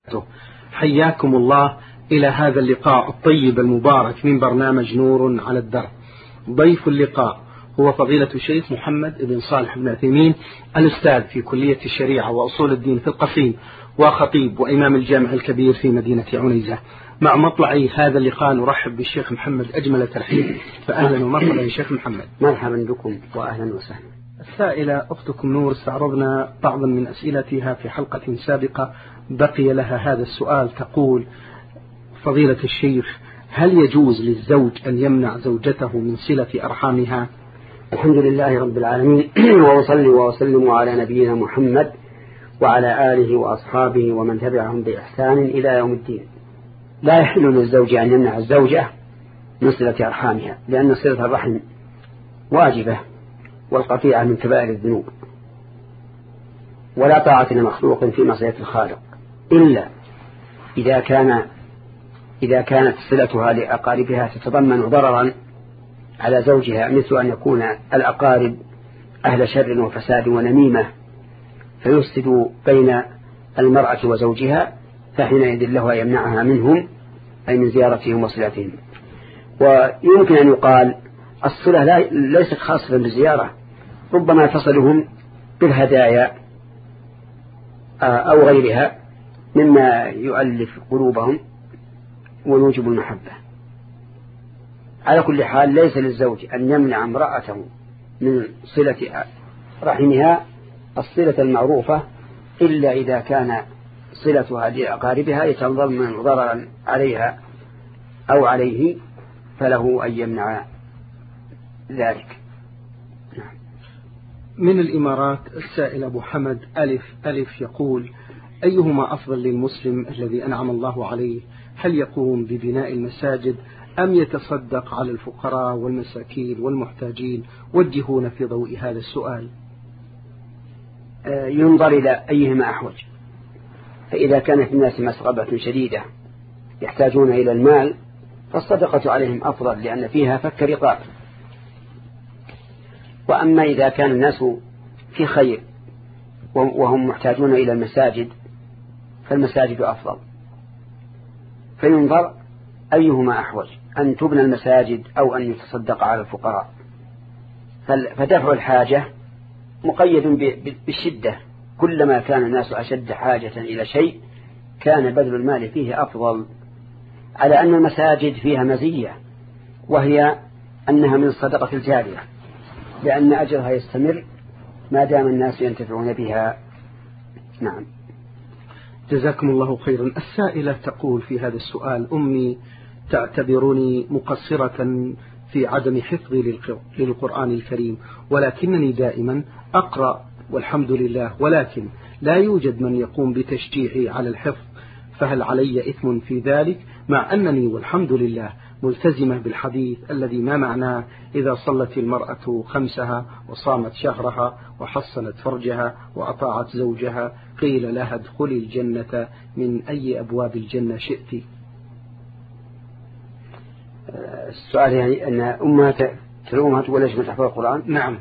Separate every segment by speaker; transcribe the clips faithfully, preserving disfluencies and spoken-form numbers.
Speaker 1: حياكم الله إلى هذا اللقاء الطيب المبارك من برنامج نور على الدرب. ضيف اللقاء هو فضيلة الشيخ محمد بن صالح بن عثيمين، الأستاذ في كلية الشريعة وأصول الدين في القصيم، وخطيب وإمام الجامع الكبير في مدينة عنيزة. مع مطلع هذا اللقاء نرحب بالشيخ محمد أجمل ترحيب، فأهلا ومرحبا يا شيخ محمد.
Speaker 2: مرحبا بكم وأهلا وسهلا.
Speaker 1: السائلة أختكم نور استعرضنا بعضا من أسئلتها في حلقة سابقة، بقي لها هذا السؤال. تقول فضيلة الشيخ: هل يجوز للزوج أن يمنع زوجته من صلة أرحامها؟
Speaker 2: الحمد لله رب العالمين، وأصلي وأسلم على نبينا محمد وعلى آله وأصحابه ومن تبعهم بإحسان إلى يوم الدين. لا يحل للزوج أن يمنع الزوجة من صلة أرحامها، لأن صلة الرحم واجبة، والقطيعة من كبائر الذنوب، ولا طاعة لمخلوق في معصية الخالق إلا إذا كان إذا كانت صلتها لأقاربها تتضمن ضررا على زوجها، مثل أن يكون الأقارب أهل شر وفساد ونميمة فيفسد بين المرأة وزوجها، فحينئذ له يمنعها منهم، أي من زيارتهم وصلتهم. ويمكن أن يقال الصلة ليست خاصة بالزيارة، ربما تصلهم بالهدايا أو غيرها مما يؤلف قلوبهم ويوجب المحبة. على كل حال ليس للزوج أن يمنع امرأته من صلة رحمها الصلة المعروفة، إلا إذا كان صلتها لأقاربها يتضمن ضررا عليها أو عليه، فله أن يمنع ذلك.
Speaker 1: من الإمارات السائل أبو حمد ألف ألف يقول: أيهما أفضل للمسلم الذي أنعم الله عليه؟ هل يقوم ببناء المساجد أم يتصدق على الفقراء والمساكين والمحتاجين؟ وجهونا في ضوء هذا السؤال.
Speaker 2: ينظر إلى أيهما أحوج، فإذا كان في الناس مسغبة شديدة يحتاجون إلى المال فالصدقة عليهم أفضل، لأن فيها فك رقاب. وأما إذا كان الناس في خير وهم محتاجون إلى المساجد فالمساجد أفضل. فينظر أيهما أحوج، أن تبنى المساجد أو أن يتصدق على الفقراء. فدفع الحاجة مقيد بالشدة، كلما كان الناس أشد حاجة إلى شيء كان بذل المال فيه أفضل، على أن المساجد فيها مزية، وهي أنها من الصدقة الجارية، لأن أجرها يستمر ما دام الناس ينتفعون بها. نعم.
Speaker 1: جزاكم الله خيرا. السائلة تقول في هذا السؤال: أمي تعتبرني مقصرة في عدم حفظي للقرآن الكريم، ولكنني دائما أقرأ والحمد لله، ولكن لا يوجد من يقوم بتشجيعي على الحفظ، فهل علي إثم في ذلك، مع أنني والحمد لله ملتزمة بالحديث الذي ما معناه: إذا صلت المرأة خمسها وصامت شهرها وحصنت فرجها وأطاعت زوجها قيل لها ادخلي الجنة من أي أبواب الجنة شئت؟
Speaker 2: السؤال يعني أن أمها تلومها تقول ليش ما تحفظ القرآن؟
Speaker 1: نعم.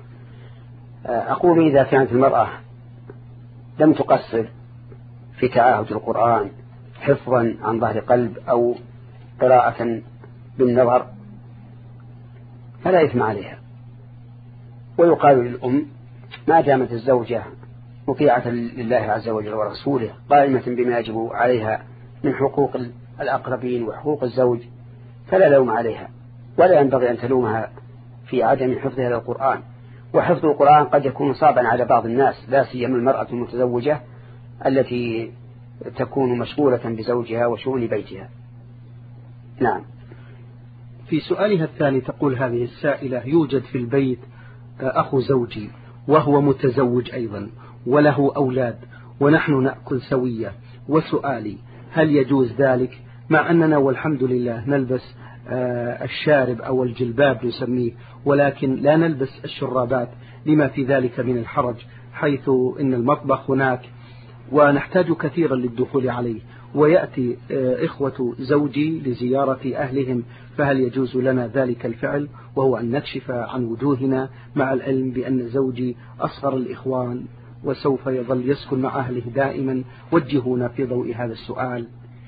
Speaker 2: أقول إذا كانت المرأة لم تقصر في تعاهد القرآن حفظا عن ظهر قلب أو قراءة بالنظر فلا إثم عليها. ويقال للأم ما دامت الزوجة مطيعة لله عز وجل ورسوله قائمة بما يجب عليها من حقوق الأقربين وحقوق الزوج فلا لوم عليها، ولا ينبغي أن تلومها في عدم حفظها للقرآن. وحفظ القرآن قد يكون صعبا على بعض الناس، لا سيما المرأة المتزوجة التي تكون مشغولة بزوجها وشؤون بيتها. نعم.
Speaker 1: في سؤالها الثاني تقول هذه السائلة: يوجد في البيت أخو زوجي وهو متزوج أيضا وله أولاد ونحن نأكل سوية، وسؤالي: هل يجوز ذلك، مع أننا والحمد لله نلبس الشارب أو الجلباب نسميه، ولكن لا نلبس الشرابات لما في ذلك من الحرج، حيث إن المطبخ هناك ونحتاج كثيرا للدخول عليه، ويأتي إخوة زوجي لزيارة أهلهم، فهل يجوز لنا ذلك الفعل وهو أن نكشف عن وجوهنا، مع العلم بأن زوجي أصغر الإخوان وسوف يظل يسكن مع أهله دائما؟ وجهونا في ضوء هذا السؤال.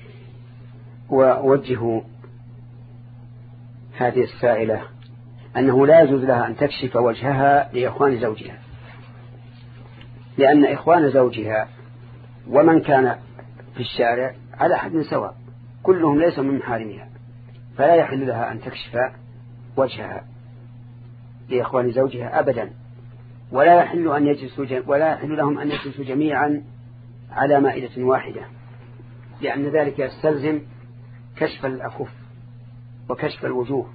Speaker 2: ووجهوا هذه السائلة أنه لا يجوز لها أن تكشف وجهها لإخوان زوجها، لأن إخوان زوجها ومن كان في الشارع على حد سواء، كلهم ليسوا من محارمها، فلا يحل لها أن تكشف وجهها لإخوان زوجها أبدا، ولا يحل أن يجلسوا ولا يحل لهم أن يجلسوا جميعا على مائدة واحدة، لأن ذلك يستلزم كشف الأكف وكشف الوجوه،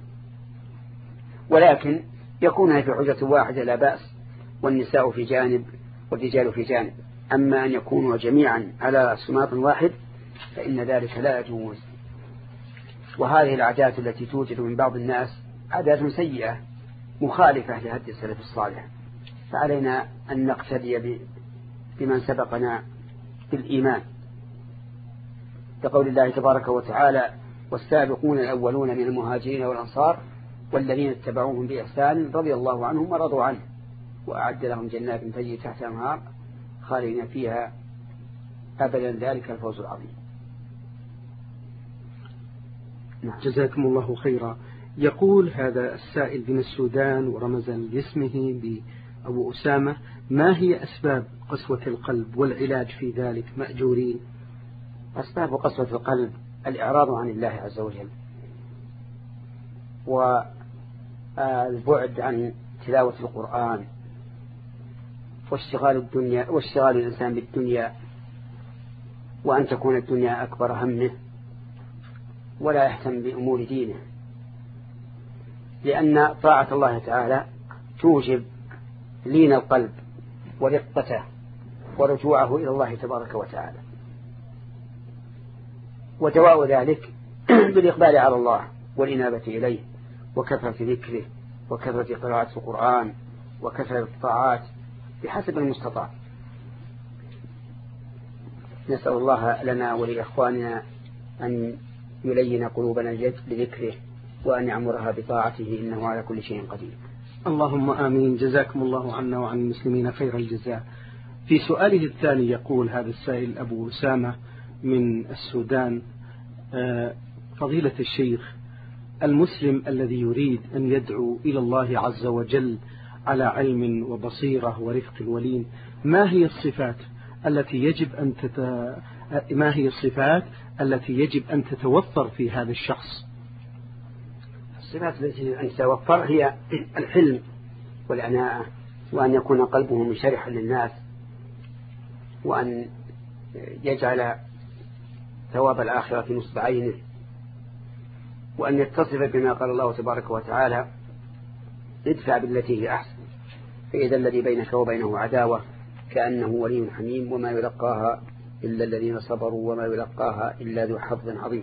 Speaker 2: ولكن يكون في حجرة واحدة لا بأس، والنساء في جانب والرجال في جانب. أما أن يكونوا جميعا على صمات واحد فإن ذلك لا يجوز. وهذه العادات التي توجد من بعض الناس عادات سيئة مخالفة لهدي السلف الصالح، فعلينا أن نقتدي بمن سبقنا بالإيمان، كقول الله تبارك وتعالى: والسابقون الأولون من المهاجرين والأنصار والذين اتبعوهم بإحسان رضي الله عنهم ورضوا عنه وأعد لهم جنات تجري تحتها الأنهار خالدين فيها أبدا، ذلك الفوز العظيم.
Speaker 1: نعم. جزاكم الله خيرا. يقول هذا السائل من السودان ورمز لاسمه بأبو أسامة: ما هي أسباب قسوة القلب والعلاج في ذلك مأجورين؟
Speaker 2: أسباب قسوة القلب الإعراض عن الله عز وجل، والبعد عن تلاوة القرآن، واشتغال الدنيا واشتغال الإنسان بالدنيا، وأن تكون الدنيا أكبر همه ولا يهتم بأمور دينه، لأن طاعة الله تعالى توجب لين القلب ورقته ورجوعه إلى الله تبارك وتعالى، ودواء ذلك بالإقبال على الله والإنابة إليه وكثرة ذكره وكثرة قراءة القرآن وكثرة الطاعات بحسب المستطاع. نسأل الله لنا ولإخواننا أن يلين قلوبنا لذكره وأن يعمرها بطاعته، إنه على كل شيء قدير.
Speaker 1: اللهم آمين. جزاكم الله عنا وعن المسلمين خير الجزاء. في سؤاله الثاني يقول هذا السائل أبو أسامة من السودان: فضيلة الشيخ، المسلم الذي يريد أن يدعو إلى الله عز وجل على علم وبصيرة ورفق ولين، ما هي الصفات التي يجب أن تت... ما هي الصفات التي يجب أن تتوفر في هذا الشخص؟
Speaker 2: الصفات التي أن تتوفر هي الحلم والعناءة، وأن يكون قلبه منشرحا للناس، وأن يجعل ثواب الآخرة في نصب عينه، وأن يتصف بما قال الله تبارك وتعالى: ادفع بالتي هي أحسن فإذا الذي بينك وبينه عداوة كأنه ولي حميم وما يلقاها إلا الذين صبروا وما يلقاها إلا ذو حظ عظيم.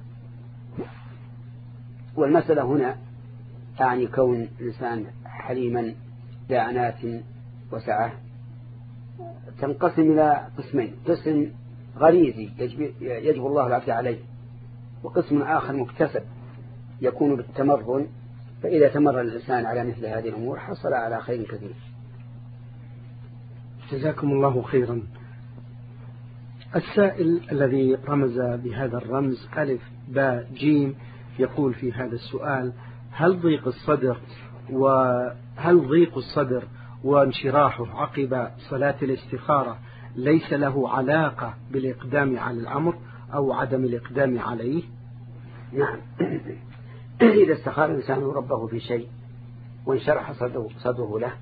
Speaker 2: والمسألة هنا تعني كون الإنسان حليما ذا عناة وسعة، تنقسم إلى قسمين: قسم غريزي يجب الله العبد عليه، وقسم آخر مكتسب يكون بالتمرن، فإذا تمرن الإنسان على مثل هذه الأمور حصل على خير كثير.
Speaker 1: جزاكم الله خيرا. السائل الذي رمز بهذا الرمز ألف باء جيم يقول في هذا السؤال: هل ضيق الصدر وهل ضيق الصدر وانشراحه عقب صلاة الاستخارة ليس له علاقة بالإقدام على الأمر أو عدم الإقدام عليه؟
Speaker 2: نعم. إذا استخار الإنسان ربه في شيء وانشرح صدره, صدره له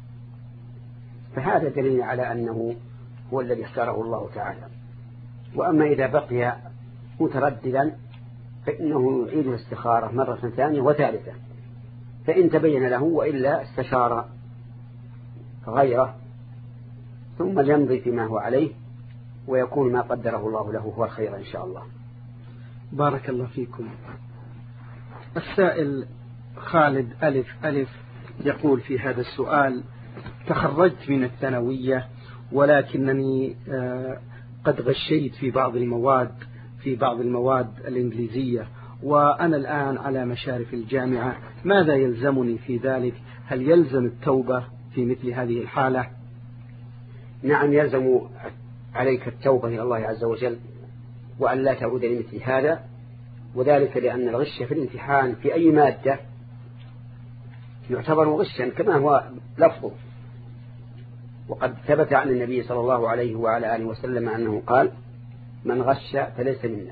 Speaker 2: فهذا دليل على أنه هو الذي اختاره الله تعالى. وأما إذا بقي مترددا فإنه يعيد الاستخارة مرة ثانية وثالثة، فإن تبين له وإلا استشار غيره ثم يمضي فيما هو عليه، ويكون ما قدره الله له هو الخير إن شاء الله.
Speaker 1: بارك الله فيكم. السائل خالد ألف ألف يقول في هذا السؤال: تخرجت من الثانوية ولكنني قد غشيت في بعض المواد في بعض المواد الإنجليزية، وأنا الآن على مشارف الجامعة، ماذا يلزمني في ذلك؟ هل يلزم التوبة في مثل هذه الحالة؟
Speaker 2: نعم يلزم عليك التوبة إلى الله عز وجل وأن لا تعود لمثل هذا، وذلك لأن الغش في الامتحان في أي مادة يعتبر غشا كما هو لفظه. وقد ثبت عن النبي صلى الله عليه وعلى آله وسلم أنه قال: من غش فليس منا.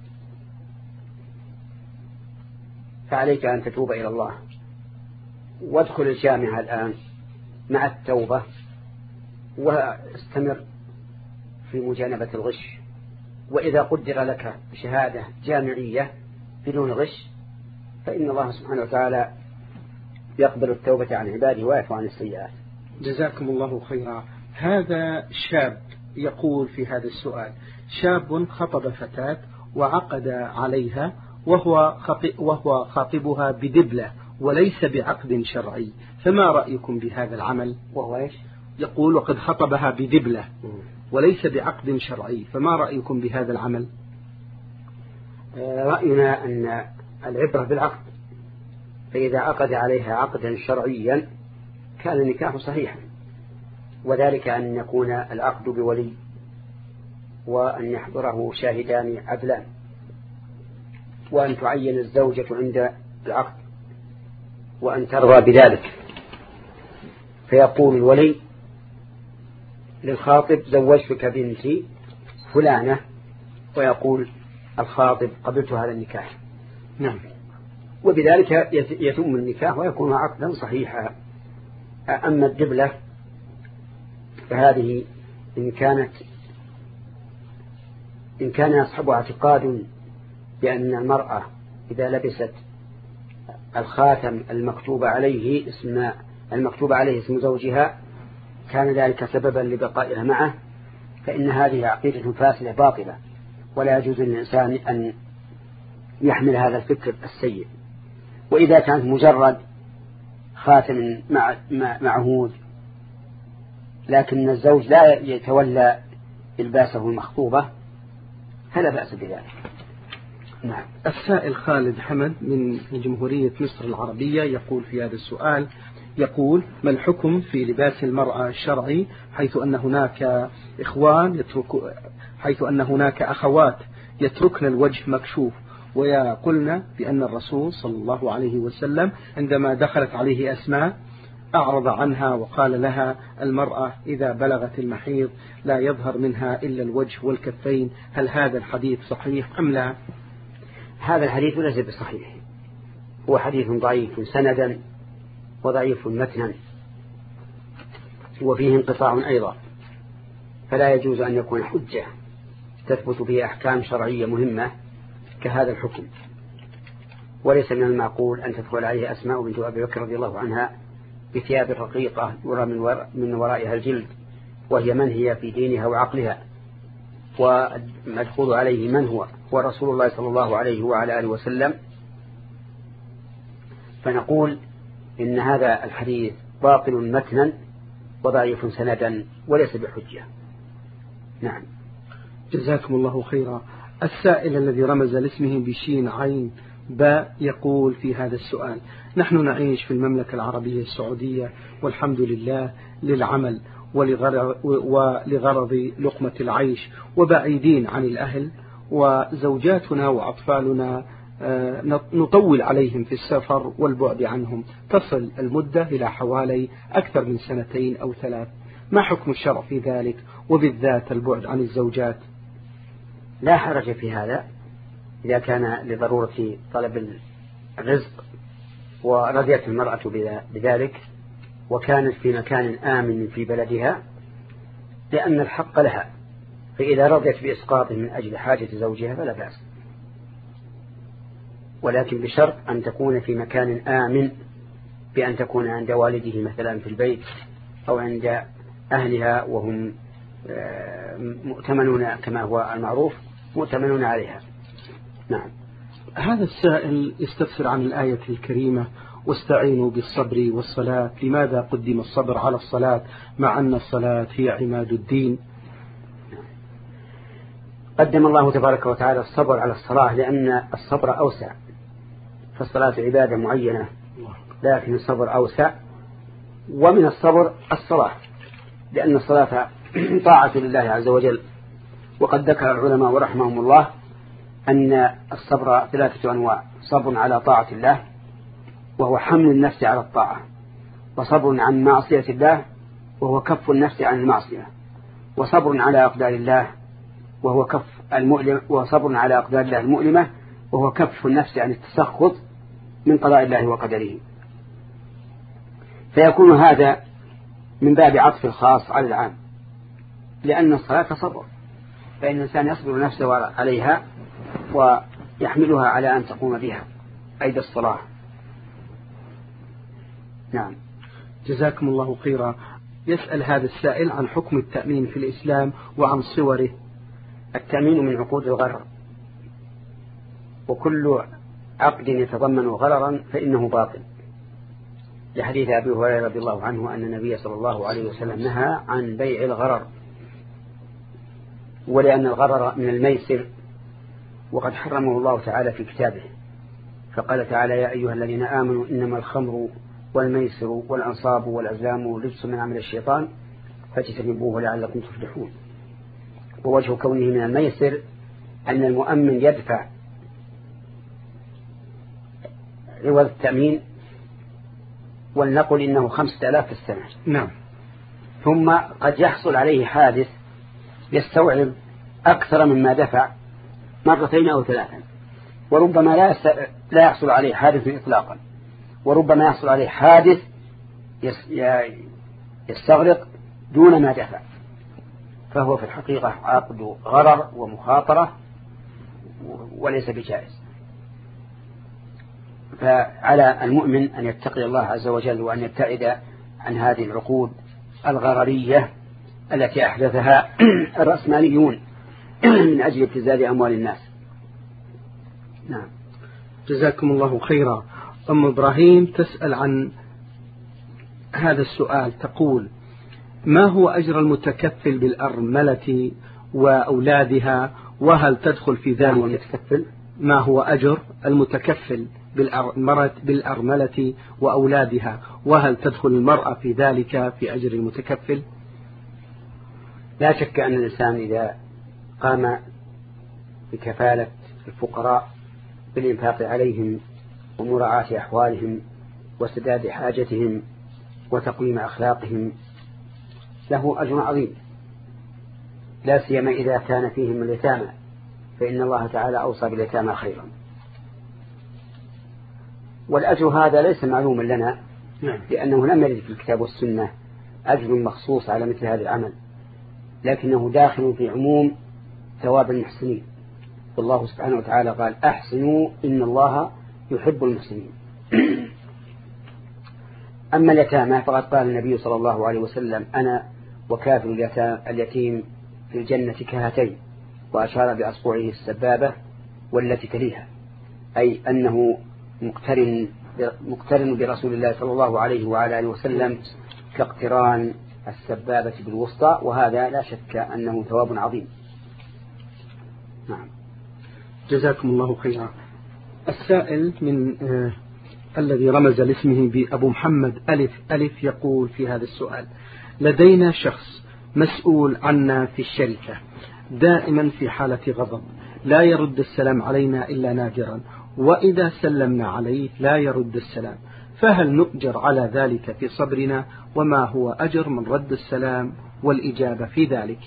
Speaker 2: فعليك أن تتوب إلى الله وادخل الجامعة الآن مع التوبة واستمر في مجانبة الغش، وإذا قدر لك شهادة جامعية بدون غش فإن الله سبحانه وتعالى يقبل التوبة عن عباده ويعفو عن السيئات.
Speaker 1: جزاكم الله خيرا. هذا شاب يقول في هذا السؤال: شاب خطب فتاة وعقد عليها وهو وهو خاطبها بدبلة وليس بعقد شرعي، فما رأيكم بهذا العمل؟
Speaker 2: وهو إيش؟
Speaker 1: يقول: وقد خطبها بدبلة وليس بعقد شرعي، فما رأيكم بهذا العمل؟
Speaker 2: رأينا أن العبرة بالعقد، فإذا عقد عليها عقدا شرعيا كان النكاح صحيحا، وذلك أن يكون العقد بولي وأن يحضره شاهدان عدلان وأن تعين الزوجة عند العقد وأن ترضى بذلك، فيقول الولي للخاطب: زوجتك بنتي فلانة، ويقول الخاطب: قبلت هذا النكاح.
Speaker 1: نعم.
Speaker 2: وبذلك يتم النكاح ويكون عقدا صحيحا. أما الدبلة فهذه إن كانت إن كان يصحبها اعتقاد بأن المرأة إذا لبست الخاتم المكتوب عليه اسم المكتوب عليه اسم زوجها كان ذلك سببا لبقائها معه، فإن هذه عقيدة فاسدة باطلة، ولا يجوز للإنسان أن يحمل هذا الفكر السيء. وإذا كانت مجرد خاتم معهود لكن الزوج لا يتولى إلباسه المخطوبة فلا بأس بذلك.
Speaker 1: نعم. السائل خالد حمد من جمهورية مصر العربية يقول في هذا السؤال: يقول: ما الحكم في لباس المرأة الشرعي حيث أن هناك إخوان يترك حيث أن هناك أخوات يتركن الوجه مكشوف ويقولن بأن الرسول صلى الله عليه وسلم عندما دخلت عليه أسماء أعرض عنها وقال لها: المرأة إذا بلغت المحيض لا يظهر منها إلا الوجه والكفين، هل هذا الحديث صحيح أم لا؟
Speaker 2: هذا الحديث ليس بصحيح، هو حديث ضعيف سندا وضعيف متنا وفيه انقطاع أيضا، فلا يجوز أن يكون حجة تثبت به أحكام شرعية مهمة كهذا الحكم. وليس من المعقول أن تدخل عليه أسماء بنت أبي بكر رضي الله عنها بثياب رقيقة يرى من ورائها الجلد، وهي من هي في دينها وعقلها، ومدخول عليه من هو هو رسول الله صلى الله عليه وعلى آله وسلم. فنقول إن هذا الحديث باطل متنا وضعيف سندا وليس بحجة. نعم.
Speaker 1: جزاكم الله خيرا. السائل الذي رمز لاسمه بشين عين باء يقول في هذا السؤال: نحن نعيش في المملكة العربية السعودية والحمد لله للعمل ولغرض لقمة العيش وبعيدين عن الأهل، وزوجاتنا وأطفالنا نطول عليهم في السفر والبعد عنهم، تصل المدة إلى حوالي أكثر من سنتين أو ثلاث، ما حكم الشرع في ذلك وبالذات البعد عن الزوجات؟
Speaker 2: لا حرج في هذا إذا كان لضرورة طلب الرزق ورضيت المرأة بذلك وكانت في مكان آمن في بلدها، لأن الحق لها، فإذا رضيت بإسقاطه من أجل حاجة زوجها فلا بأس، ولكن بشرط أن تكون في مكان آمن، بأن تكون عند والده مثلا في البيت أو عند أهلها وهم مؤتمنون كما هو المعروف مؤتمنون عليها. نعم.
Speaker 1: هذا السائل يستفسر عن الآية الكريمة: واستعينوا بالصبر والصلاة، لماذا قدم الصبر على الصلاة مع أن الصلاة هي عماد الدين؟
Speaker 2: قدم الله تبارك وتعالى الصبر على الصلاة لأن الصبر أوسع، فالصلاة عبادة معينة لكن الصبر أوسع، ومن الصبر الصلاة، لأن الصلاة طاعة لله عز وجل. وقد ذكر العلماء ورحمهم الله أن الصبر ثلاثة أنواع: صبر على طاعة الله وهو حمل النفس على الطاعة، وصبر عن معصية الله وهو كف النفس عن المعصية، وصبر على أقدار الله وهو كف المؤلم وصبر على أقدار الله المؤلمة وهو كف النفس عن التسخط من قضاء الله وقدره. فيكون هذا من باب عطف الخاص على العام، لأن الصلاة صبر، فإن الإنسان يصبر نفسه عليها ويحملها على أن تقوم بها أيد الصلاة. نعم.
Speaker 1: جزاكم الله خيرا. يسأل هذا السائل عن حكم التأمين في الإسلام وعن صوره.
Speaker 2: التأمين من عقود الغرر، وكل عقد يتضمن غررا فإنه باطل، لحديث أبي هريرة رضي الله عنه أن النبي صلى الله عليه وسلم نهى عن بيع الغرر، ولأن الغرر من الميسر وقد حرمه الله تعالى في كتابه، فقال تعالى: يا أيها الذين آمنوا إنما الخمر والميسر والأنصاب والأزلام رجس من عمل الشيطان فاجتنبوه لعلكم تفلحون. ووجه كونه من الميسر أن المؤمن يدفع عوض التأمين، ولنقل إنه خمسة آلاف في السنة.
Speaker 1: نعم.
Speaker 2: ثم قد يحصل عليه حادث يستوعب أكثر مما دفع مرتين أو ثلاثا، وربما لا لا يحصل عليه حادث إطلاقا، وربما يحصل عليه حادث يستغرق دون ما دفع، فهو في الحقيقة عقد غرر ومخاطرة وليس بجائز. فعلى المؤمن أن يتقي الله عز وجل وأن يبتعد عن هذه العقود الغررية التي أحدثها الرأسماليون من أجل ابتزاز أموال الناس. نعم.
Speaker 1: جزاكم الله خيرا. أم إبراهيم تسأل عن هذا السؤال، تقول: ما هو أجر المتكفل بالأرملة وأولادها، وهل تدخل في ذلك؟ ما هو أجر المتكفل بالأرملة وأولادها، وهل تدخل المرأة في ذلك في أجر المتكفل؟
Speaker 2: لا شك أن الإنسان إذا قام بكفالة الفقراء بالإنفاق عليهم ومراعاة أحوالهم وسداد حاجتهم وتقويم أخلاقهم له أجر عظيم، لا سيما إذا كان فيهم اليتامى، فإن الله تعالى أوصى باليتامى خيرا. والأجر هذا ليس معلوما لنا، لأنه لم يرد في الكتاب والسنة أجر مخصوص على مثل هذا العمل، لكنه داخل في عموم ثواب المحسنين، والله سبحانه وتعالى قال: أحسنوا إن الله يحب المحسنين. أما اليتامى فقد قال النبي صلى الله عليه وسلم: أنا وكافل اليتيم في الجنة كهاتين، وأشار بأصبعه السبابة والتي تليها، أي أنه مقترن مقترن برسول الله صلى الله عليه وعلى آله وسلم كاقتران السبابة بالوسطى، وهذا لا شك أنه ثواب عظيم. نعم.
Speaker 1: جزاكم الله خيرا. السائل من آه الذي رمز لاسمه بأبو محمد ألف ألف يقول في هذا السؤال: لدينا شخص مسؤول عنا في الشركة دائما في حالة غضب، لا يرد السلام علينا إلا نادرا، وإذا سلمنا عليه لا يرد السلام، فهل نؤجر على ذلك في صبرنا؟ وما هو أجر من رد السلام والإجابة في ذلك؟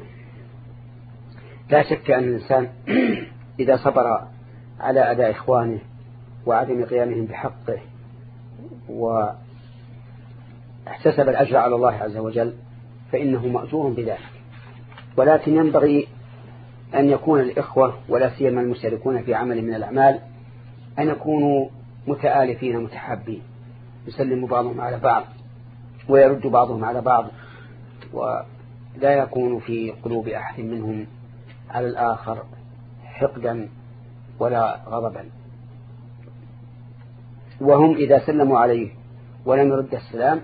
Speaker 2: لا شك أن الإنسان إذا صبر على أداء إخوانه وعدم قيامهم بحقه واحتسب الأجر على الله عز وجل فإنه مأجور بذلك، ولكن ينبغي أن يكون الإخوة ولا سيما المشتركون في عمل من الأعمال أن يكونوا متآلفين متحابين، يسلم بعضهم على بعض ويرد بعضهم على بعض، ولا يكون في قلوب أحد منهم على الآخر حقدا ولا غضبا. وهم إذا سلموا عليه ولم يرد السلام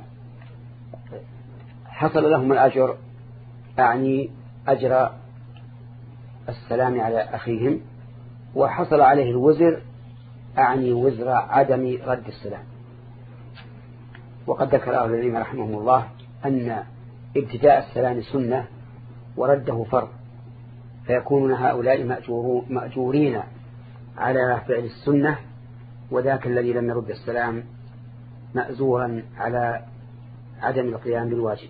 Speaker 2: حصل لهم الأجر، أعني أجر السلام على أخيهم، وحصل عليه الوزر، أعني وزر عدم رد السلام. وقد ذكر أهل العلم رحمهم الله أن ابتداء السلام سنة ورده فرض، فيكونون هؤلاء مأجورين على فعل السنة، وذاك الذي لم يرد السلام مأزورا على عدم القيام بالواجب.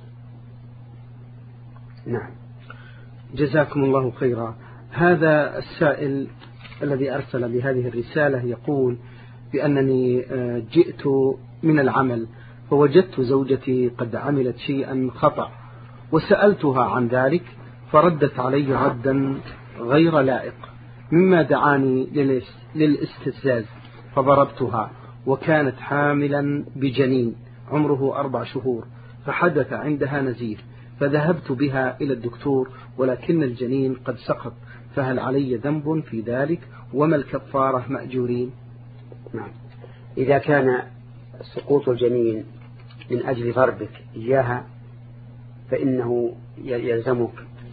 Speaker 2: نعم.
Speaker 1: جزاكم الله خيرا. هذا السائل الذي أرسل بهذه الرسالة يقول بأنني جئت من العمل فوجدت زوجتي قد عملت شيئا خطأ، وسألتها عن ذلك فردت علي ردا غير لائق، مما دعاني للاستفزاز، فضربتها وكانت حاملا بجنين عمره أربع شهور، فحدث عندها نزيف، فذهبت بها إلى الدكتور ولكن الجنين قد سقط، فهل علي ذنب في ذلك؟ وما الكفارة مأجورين؟
Speaker 2: نعم. إذا كان سقوط الجنين من أجل ضربك إياها فإنه يلزمك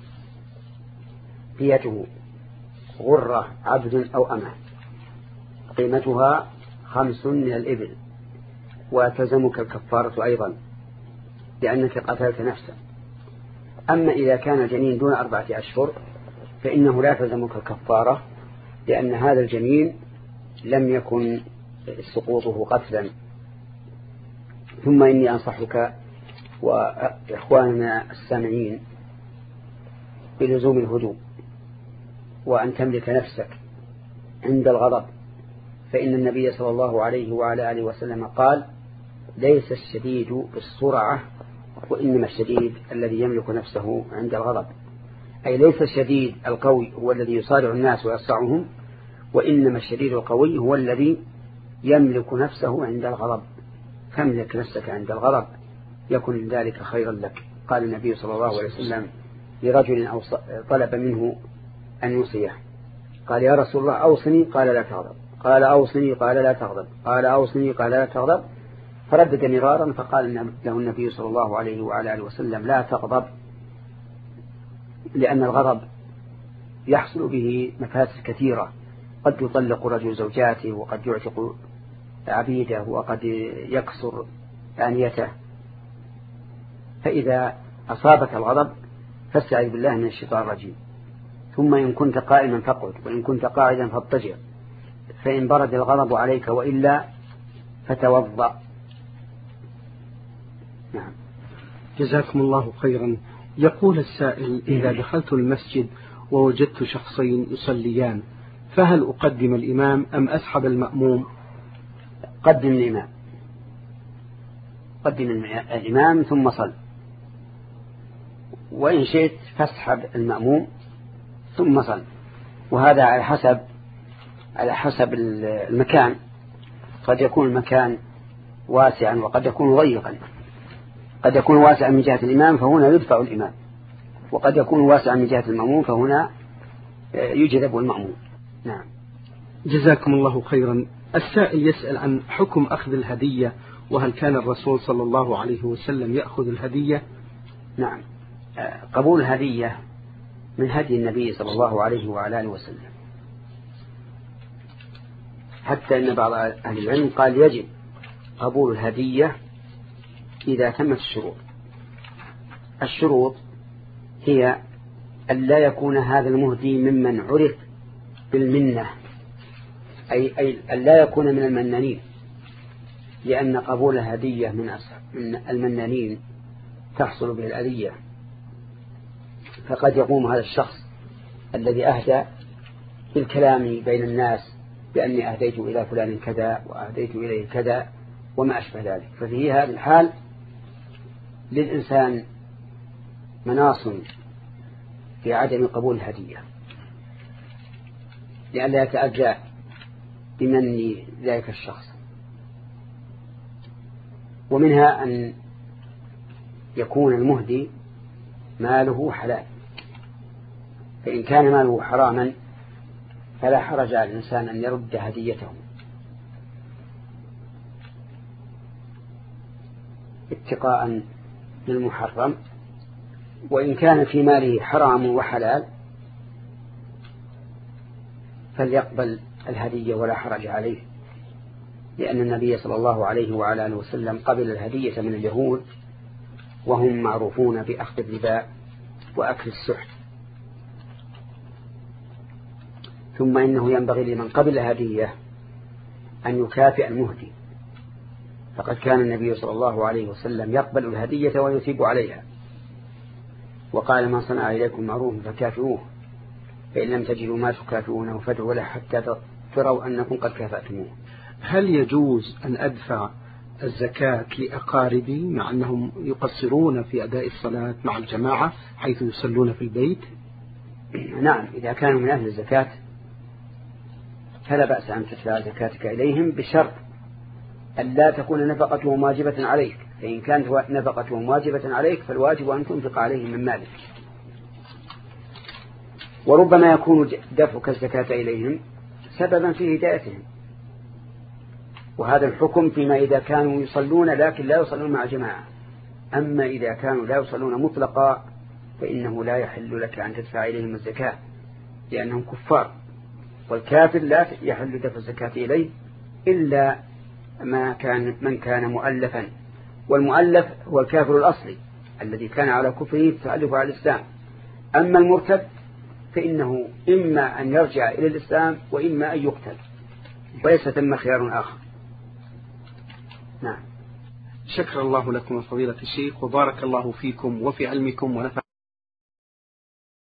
Speaker 2: ديته غرة عبد أو أمة قيمتها خمس من الإبل، وتلزمك الكفارة أيضا لأنك قتلت نفسا. أما إذا كان الجنين دون أربعة أشهر فإنه لا تلزمك الكفارة، لأن هذا الجنين لم يكن سقوطه قتلا. ثم إني أنصحك وإخواننا السامعين بلزوم الهدوء، وأن تملك نفسك عند الغضب، فإن النبي صلى الله عليه وعلى آله وسلم قال: ليس الشديد بالسرعة وإنما الشديد الذي يملك نفسه عند الغضب. أي ليس الشديد القوي هو الذي يصارع الناس ويصرعهم، وإنما الشديد القوي هو الذي يملك نفسه عند الغضب. فاملك نفسك عند الغضب يكن ذلك خيرا لك. قال النبي صلى الله عليه وسلم لرجل طلب منه أن يوصيه، قال: يا رسول الله أوصني، قال: لا تغضب. قال: أوصني، قال: لا تغضب. قال: أوصني، قال: لا تغضب. فردد مرارا، فقال له النبي صلى الله عليه وعلى آله وسلم: لا تغضب، لأن الغضب يحصل به مفاسد كثيرة، قد يطلق رجل زوجاته، وقد يعتق عبيده، وقد يكسر آنيته. فإذا أصابك الغضب فاستعذ بالله من الشيطان الرجيم، ثم إن كنت قائما فاقعد، وإن كنت قاعدا فاضطجع، فإن برد الغضب عليك وإلا فتوضأ. نعم.
Speaker 1: جزاكم الله خيرا. يقول السائل: إذا دخلت المسجد ووجدت شخصين يصليان فهل أقدم الإمام أم أسحب المأموم؟
Speaker 2: قدم الإمام، قدم الإمام ثم صل، وإن شئت فاسحب المأموم ثم صل. وهذا على حسب على حسب المكان، قد يكون المكان واسعا وقد يكون ضيقا. قد يكون واسعا من جهة الإمام فهنا يدفع الإمام، وقد يكون واسعا من جهة المأموم فهنا يجذب المأموم. نعم.
Speaker 1: جزاكم الله خيرا. السائل يسأل عن حكم أخذ الهدية، وهل كان الرسول صلى الله عليه وسلم يأخذ الهدية؟
Speaker 2: نعم. قبول الهدية من هدي النبي صلى الله عليه وعلى آله وسلم، حتى إن بعض أهل العلم قال يجب قبول الهدية إذا تمت الشروط. الشروط هي أن لا يكون هذا المهدي ممن عرف بالمنة، أي, أي أن لا يكون من المنانين، لأن قبول الهدية من المنانين تحصل به الأذية. فقد يقوم هذا الشخص الذي أهدى بالكلام بين الناس بأني أهديت إلى فلان كذا وأهديت إليه كذا وما أشبه ذلك، ففي هذه الحال للإنسان مناص في عدم قبول الهدية، لئلا يتأذى بمن ذلك الشخص. ومنها أن يكون المهدي ماله حلال، فإن كان ماله حراما فلا حرج على الإنسان أن يرد هديته اتقاء للمحرم. وإن كان في ماله حرام وحلال فليقبل الهدية ولا حرج عليه، لأن النبي صلى الله عليه وعلى آله وسلم قبل الهدية من اليهود وهم معروفون بأخذ الربا وأكل السحت. ثم إنه ينبغي لمن قبل هدية أن يكافئ المهدي، فقد كان النبي صلى الله عليه وسلم يقبل الهدية ويثيب عليها، وقال: من صنع إليكم معروف فكافئوه، فإن لم تجدوا ما تكافئونه فادعوا له حتى تروا أنكم قد كافأتموه.
Speaker 1: هل يجوز أن أدفع الزكاة لأقاربي مع أنهم يقصرون في أداء الصلاة مع الجماعة حيث يصلون في البيت؟
Speaker 2: نعم، إذا كانوا من أهل الزكاة فلا بأس أن تدفع زكاتك إليهم، بشرط أن لا تكون نفقتهم واجبة عليك، فإن كانت نفقتهم واجبة عليك فالواجب أن تنفق عليهم من مالك. وربما يكون دفعك الزكاة إليهم سببا في هدايتهم، وهذا الحكم فيما إذا كانوا يصلون لكن لا يصلون مع جماعة. أما إذا كانوا لا يصلون مطلقا فإنه لا يحل لك أن تدفع إليهم الزكاة، لأنهم كفار، والكافر لا يحل دفع الزكاة إليه إلا ما كان من كان مؤلفا، والمؤلف هو الكافر الأصلي الذي كان على كفره تألف على الإسلام. أما المرتد فإنه إما أن يرجع إلى الإسلام وإما أن يقتل، وليس ثم خيار آخر. نعم.
Speaker 1: شكر الله لكم فضيلة الشيخ، وبارك الله فيكم وفي علمكم ونفع